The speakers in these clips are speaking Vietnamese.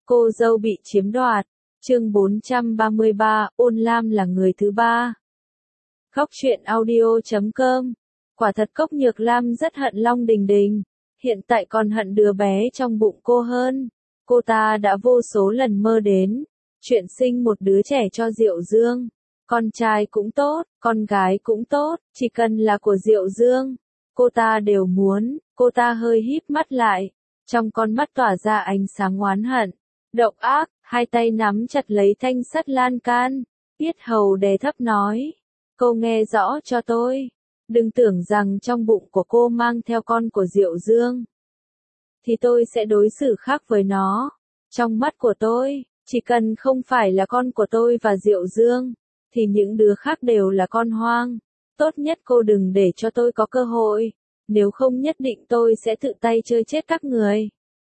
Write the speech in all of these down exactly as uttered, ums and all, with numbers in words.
Cô dâu bị chiếm đoạt. Chương bốn trăm ba mươi ba, Ôn Lam là người thứ ba. Góc truyện audio chấm com. Quả thật Cốc Nhược Lam rất hận Long Đình Đình, hiện tại còn hận đứa bé trong bụng cô hơn. Cô ta đã vô số lần mơ đến chuyện sinh một đứa trẻ cho Diệu Dương. Con trai cũng tốt, con gái cũng tốt, chỉ cần là của Diệu Dương, cô ta đều muốn. Cô ta hơi híp mắt lại, trong con mắt tỏa ra ánh sáng oán hận, độc ác, hai tay nắm chặt lấy thanh sắt lan can, yết hầu đè thấp nói: "Cô nghe rõ cho tôi, đừng tưởng rằng trong bụng của cô mang theo con của Diệu Dương, thì tôi sẽ đối xử khác với nó. Trong mắt của tôi, chỉ cần không phải là con của tôi và Diệu Dương, thì những đứa khác đều là con hoang. Tốt nhất cô đừng để cho tôi có cơ hội, nếu không nhất định tôi sẽ tự tay chơi chết các người."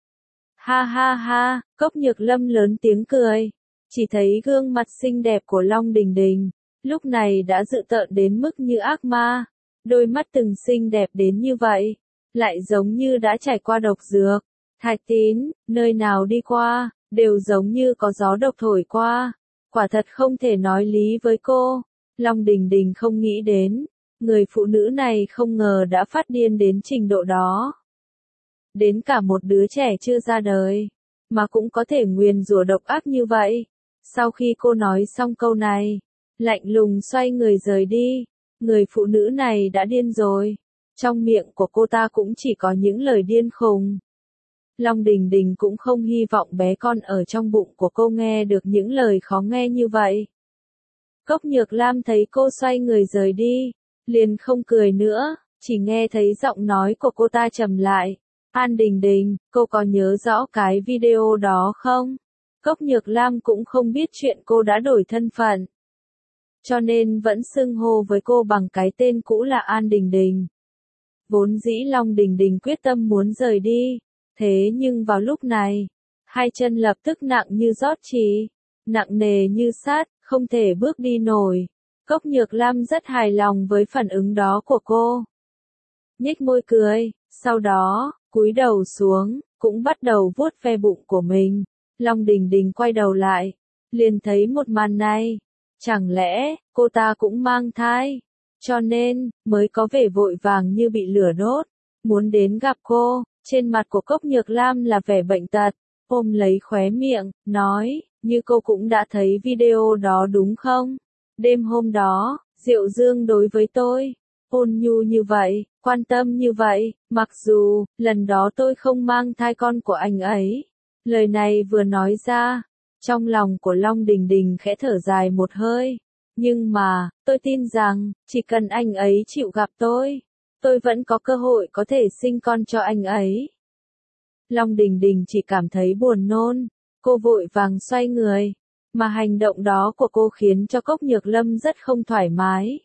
Ha ha ha, Cốc Nhược Lâm lớn tiếng cười, chỉ thấy gương mặt xinh đẹp của Long Đình Đình, lúc này đã dữ tợn đến mức như ác ma, đôi mắt từng xinh đẹp đến như vậy, lại giống như đã trải qua độc dược. Thạch Tín, nơi nào đi qua, đều giống như có gió độc thổi qua, quả thật không thể nói lý với cô. Long Đình Đình không nghĩ đến, người phụ nữ này không ngờ đã phát điên đến trình độ đó. Đến cả một đứa trẻ chưa ra đời, mà cũng có thể nguyền rủa độc ác như vậy. Sau khi cô nói xong câu này, lạnh lùng xoay người rời đi. Người phụ nữ này đã điên rồi, trong miệng của cô ta cũng chỉ có những lời điên khùng. Long Đình Đình cũng không hy vọng bé con ở trong bụng của cô nghe được những lời khó nghe như vậy. Cốc Nhược Lam thấy cô xoay người rời đi, liền không cười nữa, chỉ nghe thấy giọng nói của cô ta trầm lại: "An Đình Đình, cô có nhớ rõ cái video đó không?" Cốc Nhược Lam cũng không biết chuyện cô đã đổi thân phận, cho nên vẫn xưng hô với cô bằng cái tên cũ là An Đình Đình. Vốn dĩ Long Đình Đình quyết tâm muốn rời đi, thế nhưng vào lúc này, hai chân lập tức nặng như rót chỉ, nặng nề như sắt, không thể bước đi nổi. Cốc Nhược Lam rất hài lòng với phản ứng đó của cô, nhếch môi cười, sau đó cúi đầu xuống, cũng bắt đầu vuốt ve bụng của mình. Long Đình Đình quay đầu lại, liền thấy một màn này. Chẳng lẽ cô ta cũng mang thai, cho nên mới có vẻ vội vàng như bị lửa đốt, muốn đến gặp cô. Trên mặt của Cốc Nhược Lam là vẻ bệnh tật, ôm lấy khóe miệng, nói: "Như cô cũng đã thấy video đó đúng không? Đêm hôm đó, Diệu Dương đối với tôi ôn nhu như vậy, quan tâm như vậy, mặc dù lần đó tôi không mang thai con của anh ấy." Lời này vừa nói ra, trong lòng của Long Đình Đình khẽ thở dài một hơi. "Nhưng mà, tôi tin rằng, chỉ cần anh ấy chịu gặp tôi, tôi vẫn có cơ hội có thể sinh con cho anh ấy." Long Đình Đình chỉ cảm thấy buồn nôn, cô vội vàng xoay người, mà hành động đó của cô khiến cho Cốc Nhược Lâm rất không thoải mái.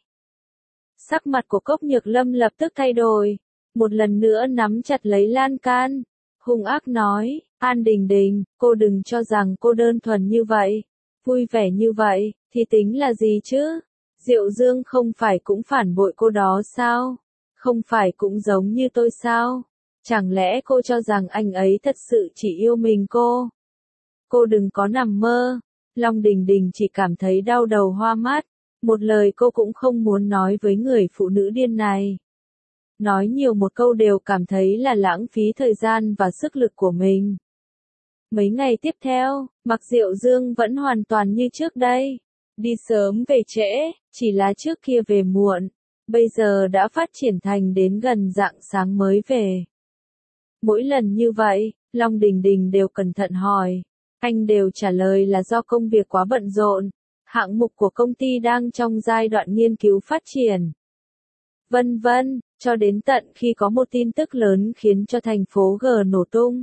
Sắc mặt của Cốc Nhược Lâm lập tức thay đổi, một lần nữa nắm chặt lấy lan can, hung ác nói: "An Đình Đình, cô đừng cho rằng cô đơn thuần như vậy, vui vẻ như vậy, thì tính là gì chứ? Diệu Dương không phải cũng phản bội cô đó sao? Không phải cũng giống như tôi sao? Chẳng lẽ cô cho rằng anh ấy thật sự chỉ yêu mình cô? Cô đừng có nằm mơ." Long Đình Đình chỉ cảm thấy đau đầu hoa mắt, một lời cô cũng không muốn nói với người phụ nữ điên này. Nói nhiều một câu đều cảm thấy là lãng phí thời gian và sức lực của mình. Mấy ngày tiếp theo, Mạc Diệu Dương vẫn hoàn toàn như trước đây, đi sớm về trễ, chỉ là trước kia về muộn, bây giờ đã phát triển thành đến gần rạng sáng mới về. Mỗi lần như vậy, Long Đình Đình đều cẩn thận hỏi, anh đều trả lời là do công việc quá bận rộn, hạng mục của công ty đang trong giai đoạn nghiên cứu phát triển, vân vân, cho đến tận khi có một tin tức lớn khiến cho thành phố G nổ tung.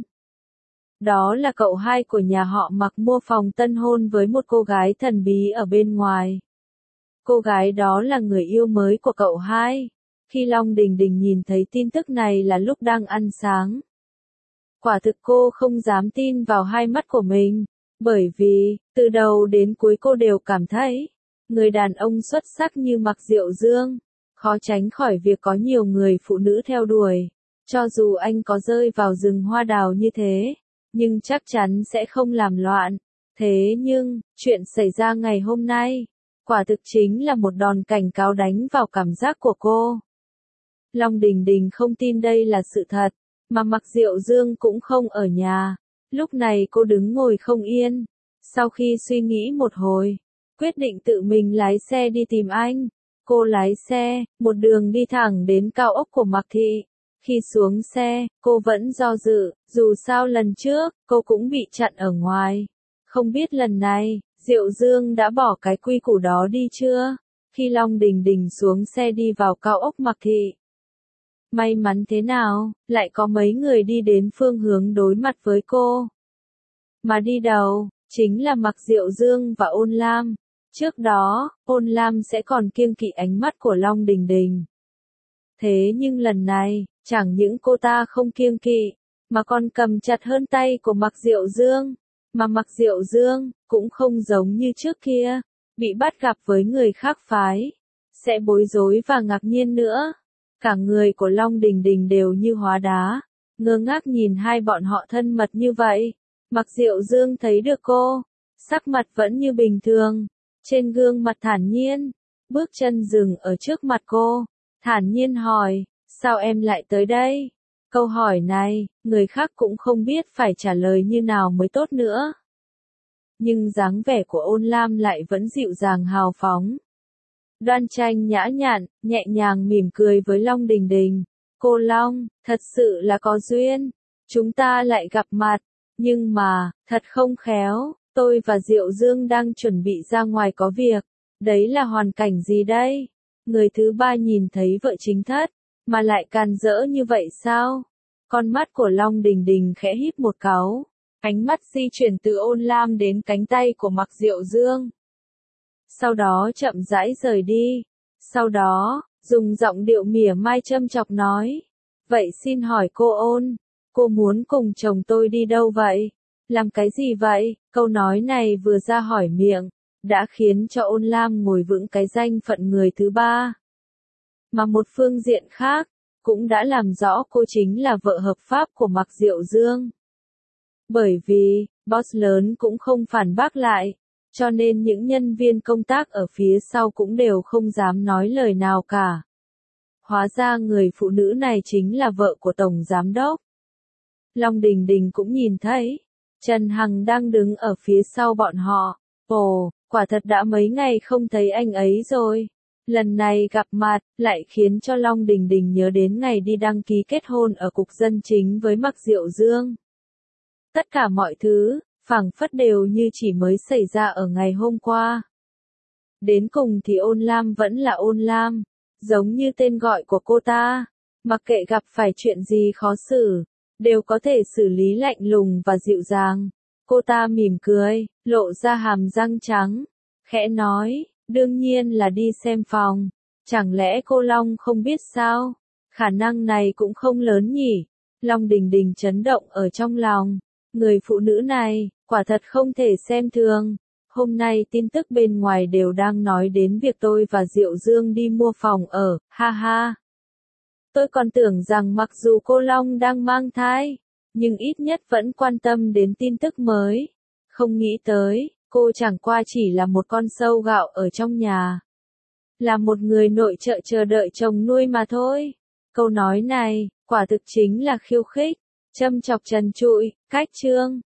Đó là cậu hai của nhà họ Mạc mua phòng tân hôn với một cô gái thần bí ở bên ngoài. Cô gái đó là người yêu mới của cậu hai. Khi Long Đình Đình nhìn thấy tin tức này là lúc đang ăn sáng. Quả thực cô không dám tin vào hai mắt của mình, bởi vì, từ đầu đến cuối cô đều cảm thấy, người đàn ông xuất sắc như Mạc Diệu Dương, khó tránh khỏi việc có nhiều người phụ nữ theo đuổi. Cho dù anh có rơi vào rừng hoa đào như thế, nhưng chắc chắn sẽ không làm loạn. Thế nhưng, chuyện xảy ra ngày hôm nay, quả thực chính là một đòn cảnh cáo đánh vào cảm giác của cô. Long Đình Đình không tin đây là sự thật, mà Mạc Diệu Dương cũng không ở nhà. Lúc này cô đứng ngồi không yên. Sau khi suy nghĩ một hồi, quyết định tự mình lái xe đi tìm anh. Cô lái xe, một đường đi thẳng đến cao ốc của Mạc Thị. Khi xuống xe, cô vẫn do dự, dù sao lần trước, cô cũng bị chặn ở ngoài. Không biết lần này, Diệu Dương đã bỏ cái quy củ đó đi chưa? Khi Long Đình Đình xuống xe đi vào cao ốc Mạc Thị. May mắn thế nào, lại có mấy người đi đến phương hướng đối mặt với cô. Mà đi đầu, chính là Mạc Diệu Dương và Ôn Lam. Trước đó, Ôn Lam sẽ còn kiêng kỵ ánh mắt của Long Đình Đình. Thế nhưng lần này, chẳng những cô ta không kiêng kỵ, mà còn cầm chặt hơn tay của Mạc Diệu Dương. Mà Mạc Diệu Dương, cũng không giống như trước kia, bị bắt gặp với người khác phái, sẽ bối rối và ngạc nhiên nữa. Cả người của Long Đình Đình đều như hóa đá, ngơ ngác nhìn hai bọn họ thân mật như vậy. Mạc Diệu Dương thấy được cô, sắc mặt vẫn như bình thường, trên gương mặt thản nhiên, bước chân dừng ở trước mặt cô, thản nhiên hỏi, sao em lại tới đây? Câu hỏi này, người khác cũng không biết phải trả lời như nào mới tốt nữa. Nhưng dáng vẻ của Ôn Lam lại vẫn dịu dàng hào phóng. Đoan Tranh nhã nhặn, nhẹ nhàng mỉm cười với Long Đình Đình. Cô Long, thật sự là có duyên. Chúng ta lại gặp mặt. Nhưng mà, thật không khéo, tôi và Diệu Dương đang chuẩn bị ra ngoài có việc. Đấy là hoàn cảnh gì đây? Người thứ ba nhìn thấy vợ chính thất, mà lại càn rỡ như vậy sao? Con mắt của Long Đình Đình khẽ híp một cáu. Ánh mắt di chuyển từ Ôn Lam đến cánh tay của Mạc Diệu Dương. Sau đó chậm rãi rời đi. Sau đó, dùng giọng điệu mỉa mai châm chọc nói. Vậy xin hỏi cô Ôn, cô muốn cùng chồng tôi đi đâu vậy? Làm cái gì vậy? Câu nói này vừa ra hỏi miệng, đã khiến cho Ôn Lam ngồi vững cái danh phận người thứ ba. Mà một phương diện khác, cũng đã làm rõ cô chính là vợ hợp pháp của Mạc Diệu Dương. Bởi vì, boss lớn cũng không phản bác lại, cho nên những nhân viên công tác ở phía sau cũng đều không dám nói lời nào cả. Hóa ra người phụ nữ này chính là vợ của Tổng Giám Đốc. Long Đình Đình cũng nhìn thấy, Trần Hằng đang đứng ở phía sau bọn họ. Ồ, quả thật đã mấy ngày không thấy anh ấy rồi. Lần này gặp mặt, lại khiến cho Long Đình Đình nhớ đến ngày đi đăng ký kết hôn ở Cục Dân Chính với Mạc Diệu Dương. Tất cả mọi thứ, phảng phất đều như chỉ mới xảy ra ở ngày hôm qua. Đến cùng thì Ôn Lam vẫn là Ôn Lam, giống như tên gọi của cô ta, mặc kệ gặp phải chuyện gì khó xử, đều có thể xử lý lạnh lùng và dịu dàng. Cô ta mỉm cười, lộ ra hàm răng trắng, khẽ nói, đương nhiên là đi xem phòng, chẳng lẽ cô Long không biết sao? Khả năng này cũng không lớn nhỉ. Long Đình Đình chấn động ở trong lòng, người phụ nữ này, quả thật không thể xem thường. Hôm nay tin tức bên ngoài đều đang nói đến việc tôi và Diệu Dương đi mua phòng ở, ha ha. Tôi còn tưởng rằng mặc dù cô Long đang mang thai, nhưng ít nhất vẫn quan tâm đến tin tức mới. Không nghĩ tới, cô chẳng qua chỉ là một con sâu gạo ở trong nhà. Là một người nội trợ chờ đợi chồng nuôi mà thôi. Câu nói này, quả thực chính là khiêu khích, châm chọc trần trụi, cách chương.